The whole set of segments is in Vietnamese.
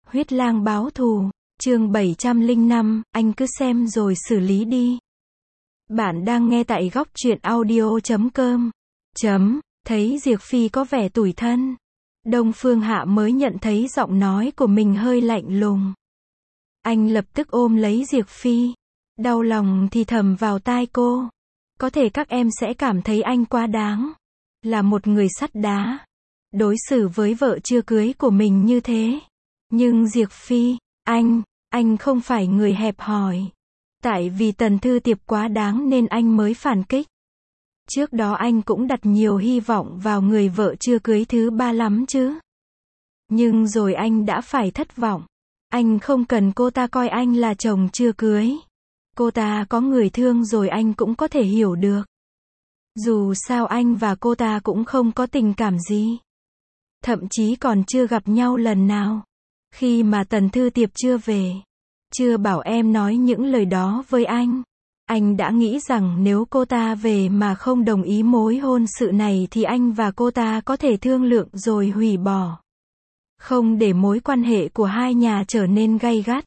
Huyết lang báo thù, chương 705, anh cứ xem rồi xử lý đi. Bạn đang nghe tại góc truyện audio.com. Thấy Diệp Phi có vẻ tủi thân. Đông Phương Hạ mới nhận thấy giọng nói của mình hơi lạnh lùng. Anh lập tức ôm lấy Diệp Phi. Đau lòng thì thầm vào tai cô. Có thể các em sẽ cảm thấy anh quá đáng. Là một người sắt đá. Đối xử với vợ chưa cưới của mình như thế. Nhưng Diệp Phi, anh không phải người hẹp hòi. Tại vì Tần Thư Tiệp quá đáng nên anh mới phản kích. Trước đó anh cũng đặt nhiều hy vọng vào người vợ chưa cưới thứ ba lắm chứ. Nhưng rồi anh đã phải thất vọng. Anh không cần cô ta coi anh là chồng chưa cưới. Cô ta có người thương rồi anh cũng có thể hiểu được. Dù sao anh và cô ta cũng không có tình cảm gì. Thậm chí còn chưa gặp nhau lần nào. Khi mà Tần Thư Tiệp chưa về, chưa bảo em nói những lời đó với anh đã nghĩ rằng nếu cô ta về mà không đồng ý mối hôn sự này thì anh và cô ta có thể thương lượng rồi hủy bỏ. Không để mối quan hệ của hai nhà trở nên gay gắt.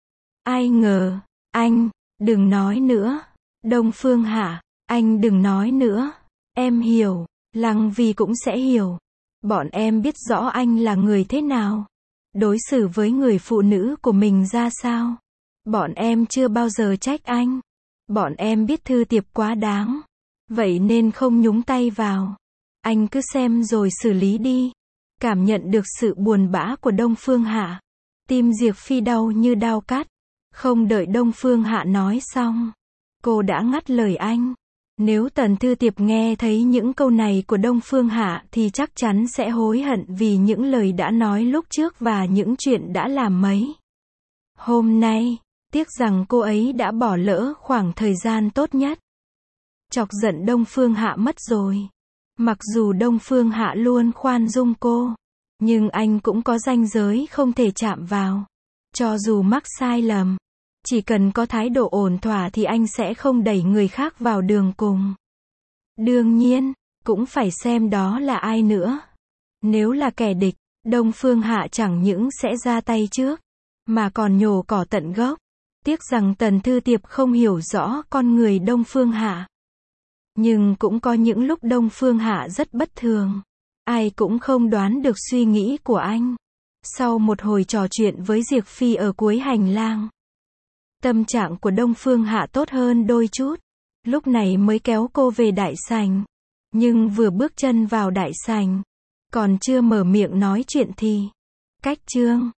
Ai ngờ, đừng nói nữa. Đông Phương Hạ, anh đừng nói nữa. Em hiểu, Lăng Vi cũng sẽ hiểu. Bọn em biết rõ anh là người thế nào. Đối xử với người phụ nữ của mình ra sao. Bọn em chưa bao giờ trách anh. Bọn em biết Thư Tiệp quá đáng. Vậy nên không nhúng tay vào. Anh cứ xem rồi xử lý đi. Cảm nhận được sự buồn bã của Đông Phương Hạ. Tim Diệp Phi đau như đao cắt. Không đợi Đông Phương Hạ nói xong. Cô đã ngắt lời anh. Nếu Tần Thư Tiệp nghe thấy những câu này của Đông Phương Hạ thì chắc chắn sẽ hối hận vì những lời đã nói lúc trước và những chuyện đã làm mấy hôm nay. Tiếc rằng cô ấy đã bỏ lỡ khoảng thời gian tốt nhất. Chọc giận Đông Phương Hạ mất rồi. Mặc dù Đông Phương Hạ luôn khoan dung cô, nhưng anh cũng có ranh giới không thể chạm vào. Cho dù mắc sai lầm, chỉ cần có thái độ ổn thỏa thì anh sẽ không đẩy người khác vào đường cùng. Đương nhiên, cũng phải xem đó là ai nữa. Nếu là kẻ địch, Đông Phương Hạ chẳng những sẽ ra tay trước, mà còn nhổ cỏ tận gốc. Tiếc rằng Tần Thư Tiệp không hiểu rõ con người Đông Phương Hạ. Nhưng cũng có những lúc Đông Phương Hạ rất bất thường. Ai cũng không đoán được suy nghĩ của anh. Sau một hồi trò chuyện với Diệp Phi ở cuối hành lang, tâm trạng của Đông Phương Hạ tốt hơn đôi chút. Lúc này mới kéo cô về đại sảnh. Nhưng vừa bước chân vào đại sảnh, còn chưa mở miệng nói chuyện thì cách Trương